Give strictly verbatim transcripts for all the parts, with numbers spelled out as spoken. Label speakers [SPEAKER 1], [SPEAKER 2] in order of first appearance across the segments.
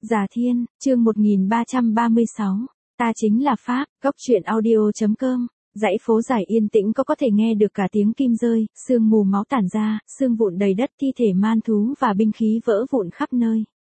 [SPEAKER 1] Già Thiên, chương một nghìn ba trăm ba mươi sáu. Ta chính là Pháp, góc truyện audio.com. Dãy phố dài yên tĩnh có có thể nghe được cả tiếng kim rơi, sương mù máu tản ra, sương vụn đầy đất, thi thể man thú và binh khí vỡ vụn khắp nơi.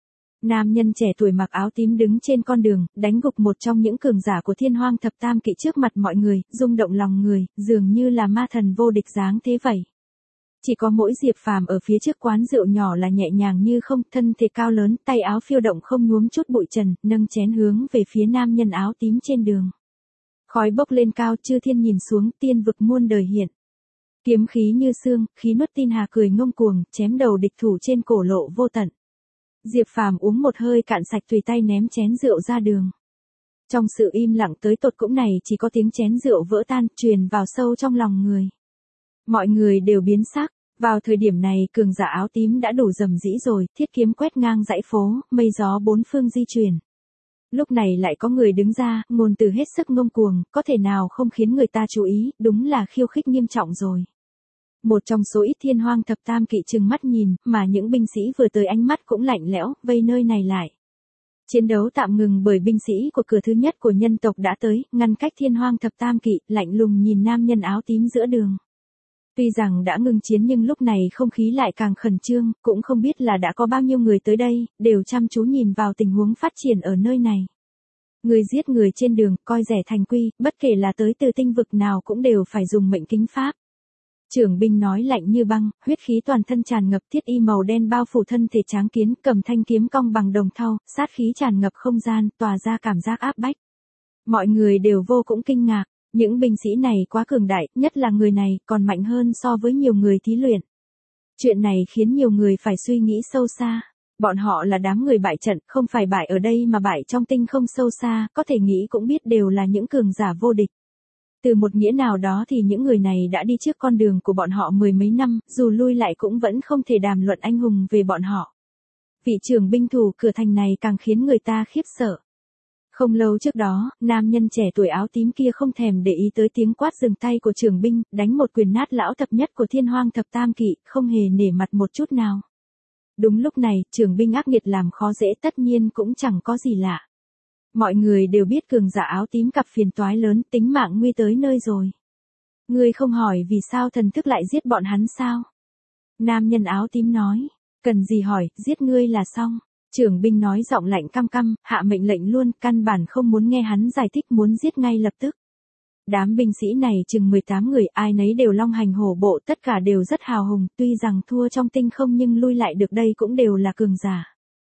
[SPEAKER 1] Nam nhân trẻ tuổi mặc áo tím đứng trên con đường, đánh gục một trong những cường giả của Thiên Hoang Thập Tam Kỵ trước mặt mọi người, rung động lòng người, dường như là ma thần vô địch dáng thế vậy. Chỉ có mỗi Diệp Phàm ở phía trước quán rượu nhỏ là nhẹ nhàng như không, thân thể cao lớn, tay áo phiêu động không nhuốm chút bụi trần, nâng chén hướng về phía nam nhân áo tím trên đường. Khói bốc lên cao, Chư Thiên nhìn xuống, tiên vực muôn đời hiện. Kiếm khí như xương, khí nuốt tin hà cười ngông cuồng, chém đầu địch thủ trên cổ lộ vô tận. Diệp Phàm uống một hơi cạn sạch, tùy tay ném chén rượu ra đường. Trong sự im lặng tới tột cùng này chỉ có tiếng chén rượu vỡ tan, truyền vào sâu trong lòng người. Mọi người đều biến sắc. Vào thời điểm này cường giả áo tím đã đủ rầm rĩ rồi, thiết kiếm quét ngang dãy phố, mây gió bốn phương di chuyển. Lúc này lại có người đứng ra, ngôn từ hết sức ngông cuồng, có thể nào không khiến người ta chú ý, đúng là khiêu khích nghiêm trọng rồi. Một trong số ít Thiên Hoang Thập Tam Kỵ trừng mắt nhìn, mà những binh sĩ vừa tới ánh mắt cũng lạnh lẽo, vây nơi này lại. Chiến đấu tạm ngừng bởi binh sĩ của cửa thứ nhất của nhân tộc đã tới, ngăn cách Thiên Hoang Thập Tam Kỵ, lạnh lùng nhìn nam nhân áo tím giữa đường. Tuy rằng đã ngừng chiến nhưng lúc này không khí lại càng khẩn trương, cũng không biết là đã có bao nhiêu người tới đây, đều chăm chú nhìn vào tình huống phát triển ở nơi này. Người giết người trên đường, coi rẻ thành quy, bất kể là tới từ tinh vực nào cũng đều phải dùng mệnh kính pháp. Trưởng binh nói lạnh như băng, huyết khí toàn thân tràn ngập, thiết y màu đen bao phủ thân thể tráng kiến, cầm thanh kiếm cong bằng đồng thau, sát khí tràn ngập không gian, tỏa ra cảm giác áp bách. Mọi người đều vô cùng kinh ngạc. Những binh sĩ này quá cường đại, nhất là người này còn mạnh hơn so với nhiều người thí luyện. Chuyện này khiến nhiều người phải suy nghĩ sâu xa. Bọn họ là đám người bại trận, không phải bại ở đây mà bại trong tinh không sâu xa, có thể nghĩ cũng biết đều là những cường giả vô địch. Từ một nghĩa nào đó thì những người này đã đi trước con đường của bọn họ mười mấy năm, dù lui lại cũng vẫn không thể đàm luận anh hùng về bọn họ. Vị trưởng binh thủ cửa thành này càng khiến người ta khiếp sợ. Không lâu trước đó, nam nhân trẻ tuổi áo tím kia không thèm để ý tới tiếng quát dừng tay của trưởng binh, đánh một quyền nát lão thập nhất của Thiên Hoang Thập Tam Kỵ, không hề nể mặt một chút nào. Đúng lúc này, trưởng binh ác nghiệt làm khó dễ tất nhiên cũng chẳng có gì lạ. Mọi người đều biết cường giả áo tím gặp phiền toái lớn, tính mạng nguy tới nơi rồi. Ngươi không hỏi vì sao thần thức lại giết bọn hắn sao? Nam nhân áo tím nói, cần gì hỏi, giết ngươi là xong. Trưởng binh nói giọng lạnh căm căm, hạ mệnh lệnh luôn, căn bản không muốn nghe hắn giải thích, muốn giết ngay lập tức. Đám binh sĩ này chừng mười tám người, ai nấy đều long hành hổ bộ, tất cả đều rất hào hùng, tuy rằng thua trong tinh không nhưng lui lại được đây cũng đều là cường giả.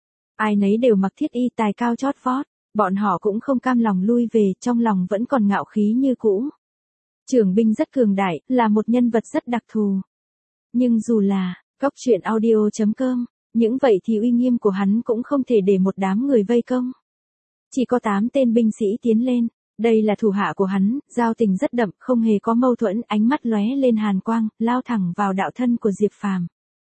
[SPEAKER 1] Ai nấy đều mặc thiết y tài cao chót vót, bọn họ cũng không cam lòng lui về, trong lòng vẫn còn ngạo khí như cũ. Trưởng binh rất cường đại, là một nhân vật rất đặc thù. Nhưng dù là, góc truyện audio.com, những vậy thì uy nghiêm của hắn cũng không thể để một đám người vây công. Chỉ có tám tên binh sĩ tiến lên, đây là thủ hạ của hắn, giao tình rất đậm, không hề có mâu thuẫn, ánh mắt lóe lên hàn quang, lao thẳng vào đạo thân của Diệp Phàm.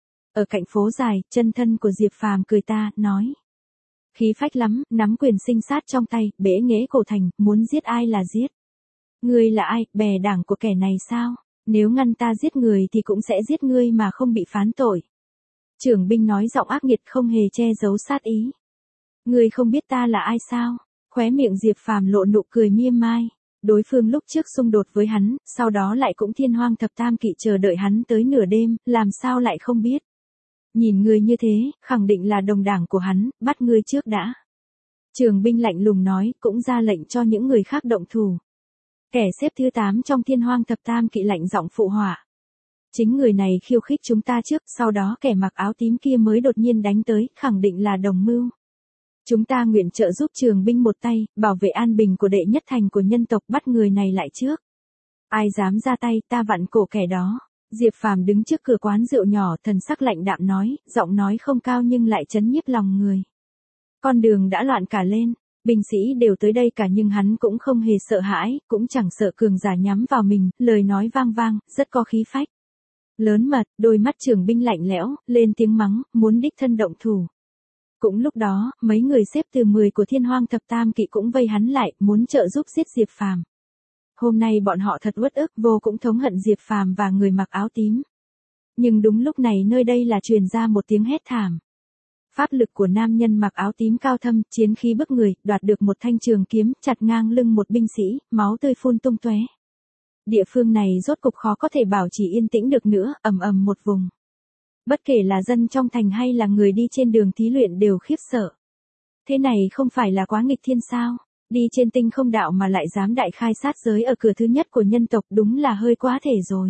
[SPEAKER 1] Ở cạnh phố dài, chân thân của Diệp Phàm cười ta, nói. Khí phách lắm, nắm quyền sinh sát trong tay, bể nghễ cổ thành, muốn giết ai là giết. Ngươi là ai, bè đảng của kẻ này sao? Nếu ngăn ta giết người thì cũng sẽ giết ngươi mà không bị phán tội. Trưởng binh nói giọng ác nghiệt không hề che giấu sát ý. Ngươi không biết ta là ai sao? Khóe miệng Diệp Phàm lộ nụ cười mỉa mai. Đối phương lúc trước xung đột với hắn, sau đó lại cũng Thiên Hoang Thập Tam Kỵ chờ đợi hắn tới nửa đêm, làm sao lại không biết? Nhìn ngươi như thế, khẳng định là đồng đảng của hắn, bắt ngươi trước đã. Trưởng binh lạnh lùng nói, cũng ra lệnh cho những người khác động thủ. Kẻ xếp thứ tám trong Thiên Hoang Thập Tam Kỵ lạnh giọng phụ họa. Chính người này khiêu khích chúng ta trước, sau đó kẻ mặc áo tím kia mới đột nhiên đánh tới, khẳng định là đồng mưu. Chúng ta nguyện trợ giúp trường binh một tay, bảo vệ an bình của đệ nhất thành của nhân tộc, bắt người này lại trước. Ai dám ra tay, ta vặn cổ kẻ đó. Diệp Phàm đứng trước cửa quán rượu nhỏ, thần sắc lạnh đạm nói, giọng nói không cao nhưng lại chấn nhiếp lòng người. Con đường đã loạn cả lên, binh sĩ đều tới đây cả nhưng hắn cũng không hề sợ hãi, cũng chẳng sợ cường giả nhắm vào mình, lời nói vang vang, rất có khí phách. Lớn mật, đôi mắt trưởng binh lạnh lẽo, lên tiếng mắng, muốn đích thân động thủ. Cũng lúc đó, mấy người xếp từ mười của Thiên Hoang Thập Tam Kỵ cũng vây hắn lại, muốn trợ giúp giết Diệp Phàm. Hôm nay bọn họ thật uất ức, vô cũng thống hận Diệp Phàm và người mặc áo tím. Nhưng đúng lúc này nơi đây là truyền ra một tiếng hét thảm. Pháp lực của nam nhân mặc áo tím cao thâm, chiến khí bức người, đoạt được một thanh trường kiếm, chặt ngang lưng một binh sĩ, máu tươi phun tung tóe. Địa phương này rốt cục khó có thể bảo trì yên tĩnh được nữa, ầm ầm một vùng. Bất kể là dân trong thành hay là người đi trên đường thí luyện đều khiếp sợ. Thế này không phải là quá nghịch thiên sao? Đi trên tinh không đạo mà lại dám đại khai sát giới ở cửa thứ nhất của nhân tộc, đúng là hơi quá thể rồi.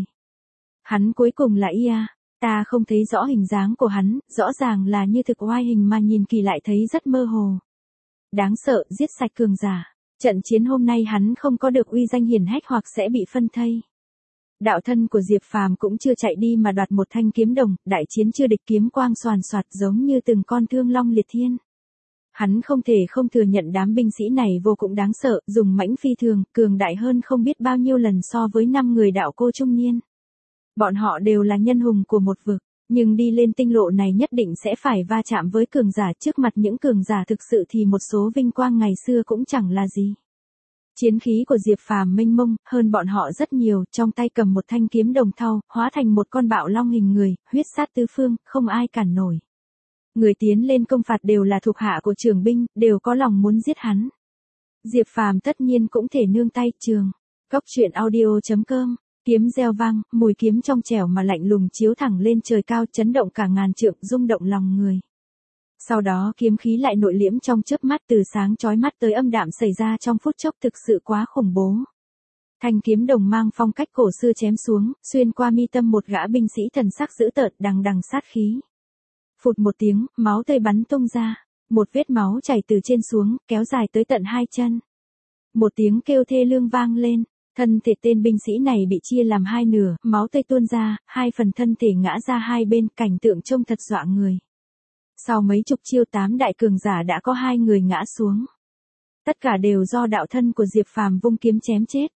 [SPEAKER 1] Hắn cuối cùng là Ia, ta không thấy rõ hình dáng của hắn, rõ ràng là như thực oai hình mà nhìn kỳ lại thấy rất mơ hồ. Đáng sợ, giết sạch cường giả. Trận chiến hôm nay hắn không có được uy danh hiển hách hoặc sẽ bị phân thây. Đạo thân của Diệp Phàm cũng chưa chạy đi mà đoạt một thanh kiếm đồng, đại chiến chưa địch, kiếm quang xoàn xoạt giống như từng con thương long liệt thiên. Hắn không thể không thừa nhận đám binh sĩ này vô cùng đáng sợ, dùng mãnh phi thường, cường đại hơn không biết bao nhiêu lần so với năm người đạo cô trung niên. Bọn họ đều là nhân hùng của một vực, nhưng đi lên tinh lộ này nhất định sẽ phải va chạm với cường giả, trước mặt những cường giả thực sự thì một số vinh quang ngày xưa cũng chẳng là gì. Chiến khí của Diệp Phàm mênh mông, hơn bọn họ rất nhiều, trong tay cầm một thanh kiếm đồng thau, hóa thành một con bạo long hình người, huyết sát tứ phương, không ai cản nổi. Người tiến lên công phạt đều là thuộc hạ của Trường binh, đều có lòng muốn giết hắn. Diệp Phàm tất nhiên cũng thể nương tay. Trường. Cốc truyện audio chấm com. Kiếm reo vang, mùi kiếm trong trẻo mà lạnh lùng chiếu thẳng lên trời cao, chấn động cả ngàn trượng, rung động lòng người. Sau đó kiếm khí lại nội liễm trong chớp mắt, từ sáng chói mắt tới âm đạm xảy ra trong phút chốc, thực sự quá khủng bố. Thanh kiếm đồng mang phong cách cổ xưa chém xuống, xuyên qua mi tâm một gã binh sĩ, thần sắc dữ tợn, đằng đằng sát khí. Phụt một tiếng, máu tươi bắn tung ra, một vết máu chảy từ trên xuống, kéo dài tới tận hai chân. Một tiếng kêu thê lương vang lên, thân thể tên binh sĩ này bị chia làm hai nửa, máu tươi tuôn ra, hai phần thân thể ngã ra hai bên, cảnh tượng trông thật dọa người. Sau mấy chục chiêu, tám đại cường giả đã có hai người ngã xuống. Tất cả đều do đạo thân của Diệp Phàm vung kiếm chém chết.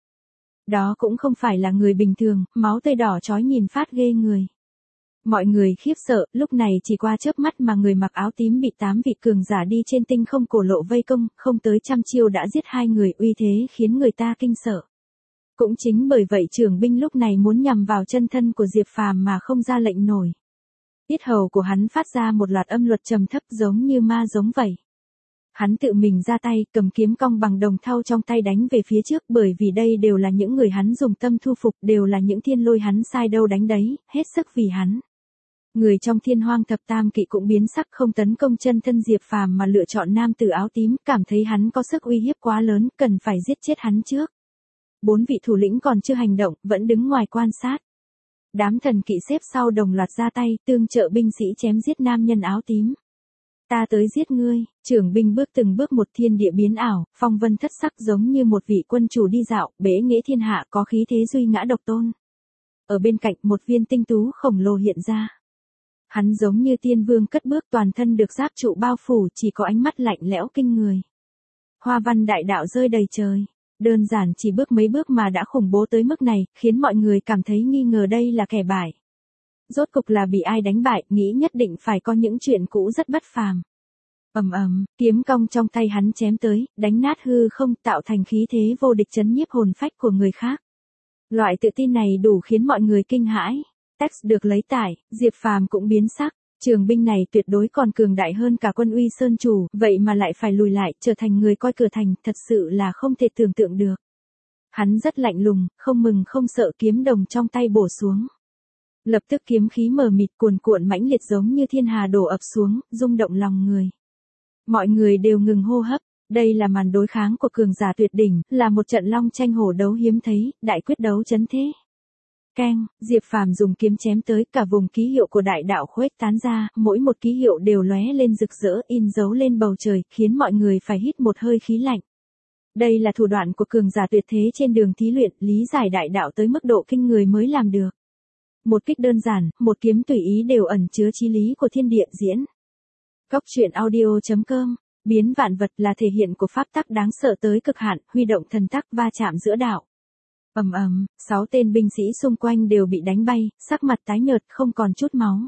[SPEAKER 1] Đó cũng không phải là người bình thường, máu tươi đỏ chói nhìn phát ghê người. Mọi người khiếp sợ, lúc này chỉ qua chớp mắt mà người mặc áo tím bị tám vị cường giả đi trên tinh không cổ lộ vây công, không tới trăm chiêu đã giết hai người, uy thế khiến người ta kinh sợ. Cũng chính bởi vậy Trường binh lúc này muốn nhằm vào chân thân của Diệp Phàm mà không ra lệnh nổi. Yết hầu của hắn phát ra một loạt âm luật trầm thấp giống như ma giống vậy. Hắn tự mình ra tay, cầm kiếm cong bằng đồng thau trong tay đánh về phía trước, bởi vì đây đều là những người hắn dùng tâm thu phục, đều là những thiên lôi hắn sai đâu đánh đấy, hết sức vì hắn. Người trong Thiên Hoang Thập Tam Kỵ cũng biến sắc, không tấn công chân thân Diệp Phàm mà lựa chọn nam tử áo tím, cảm thấy hắn có sức uy hiếp quá lớn, cần phải giết chết hắn trước. Bốn vị thủ lĩnh còn chưa hành động, vẫn đứng ngoài quan sát. Đám thần kỵ xếp sau đồng loạt ra tay, tương trợ binh sĩ chém giết nam nhân áo tím. Ta tới giết ngươi. Trưởng binh bước từng bước một, thiên địa biến ảo, phong vân thất sắc giống như một vị quân chủ đi dạo, bế nghệ thiên hạ, có khí thế duy ngã độc tôn. Ở bên cạnh, một viên tinh tú khổng lồ hiện ra. Hắn giống như tiên vương cất bước, toàn thân được giáp trụ bao phủ, chỉ có ánh mắt lạnh lẽo kinh người. Hoa văn đại đạo rơi đầy trời. Đơn giản chỉ bước mấy bước mà đã khủng bố tới mức này, khiến mọi người cảm thấy nghi ngờ đây là kẻ bại. Rốt cục là bị ai đánh bại, nghĩ nhất định phải có những chuyện cũ rất bất phàm. Ầm ầm, kiếm cong trong tay hắn chém tới, đánh nát hư không, tạo thành khí thế vô địch chấn nhiếp hồn phách của người khác. Loại tự tin này đủ khiến mọi người kinh hãi. Text được lấy tải, Diệp Phàm cũng biến sắc. Trường binh này tuyệt đối còn cường đại hơn cả Quân Uy Sơn chủ, vậy mà lại phải lùi lại, trở thành người coi cửa thành, thật sự là không thể tưởng tượng được. Hắn rất lạnh lùng, không mừng không sợ, kiếm đồng trong tay bổ xuống. Lập tức kiếm khí mờ mịt cuồn cuộn mãnh liệt giống như thiên hà đổ ập xuống, rung động lòng người. Mọi người đều ngừng hô hấp, đây là màn đối kháng của cường giả tuyệt đỉnh, là một trận long tranh hổ đấu hiếm thấy, đại quyết đấu chấn thế. Keng, Diệp Phàm dùng kiếm chém tới, cả vùng ký hiệu của đại đạo khuếch tán ra, mỗi một ký hiệu đều lóe lên rực rỡ, in dấu lên bầu trời, khiến mọi người phải hít một hơi khí lạnh. Đây là thủ đoạn của cường giả tuyệt thế trên đường thí luyện, lý giải đại đạo tới mức độ kinh người mới làm được. Một kích đơn giản, một kiếm tùy ý đều ẩn chứa chí lý của thiên địa diễn. Cốc truyện audio chấm com, biến vạn vật là thể hiện của pháp tắc đáng sợ tới cực hạn, huy động thần tắc va chạm giữa đạo. Ầm ầm, sáu tên binh sĩ xung quanh đều bị đánh bay, sắc mặt tái nhợt, không còn chút máu.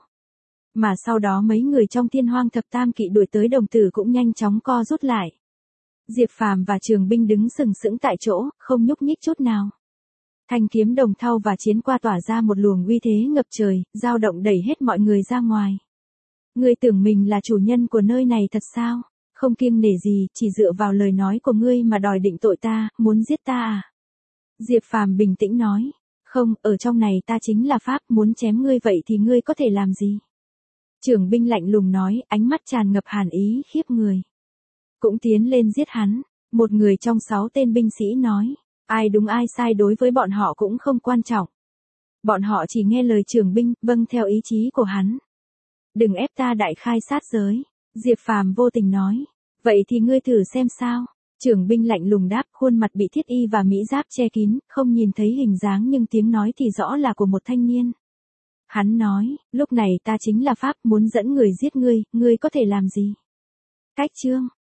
[SPEAKER 1] Mà sau đó mấy người trong Thiên Hoang Thập Tam Kỵ đuổi tới đồng tử cũng nhanh chóng co rút lại. Diệp Phàm và Trường binh đứng sừng sững tại chỗ, không nhúc nhích chút nào. Thanh kiếm đồng thau và chiến qua tỏa ra một luồng uy thế ngập trời, dao động đẩy hết mọi người ra ngoài. Ngươi tưởng mình là chủ nhân của nơi này thật sao? Không kiêng nể gì, chỉ dựa vào lời nói của ngươi mà đòi định tội ta, muốn giết ta à? Diệp Phàm bình tĩnh nói. Không, ở trong này ta chính là Pháp, muốn chém ngươi vậy thì ngươi có thể làm gì? Trưởng binh lạnh lùng nói, ánh mắt tràn ngập hàn ý, khiếp người. Cũng tiến lên giết hắn. Một người trong sáu tên binh sĩ nói. Ai đúng ai sai đối với bọn họ cũng không quan trọng. Bọn họ chỉ nghe lời trưởng binh, vâng theo ý chí của hắn. Đừng ép ta đại khai sát giới. Diệp Phàm vô tình nói. Vậy thì ngươi thử xem sao. Trưởng binh lạnh lùng đáp, khuôn mặt bị thiết y và mỹ giáp che kín, không nhìn thấy hình dáng nhưng tiếng nói thì rõ là của một thanh niên. Hắn nói, lúc này ta chính là Pháp, muốn dẫn người giết ngươi, ngươi có thể làm gì? Cách chương.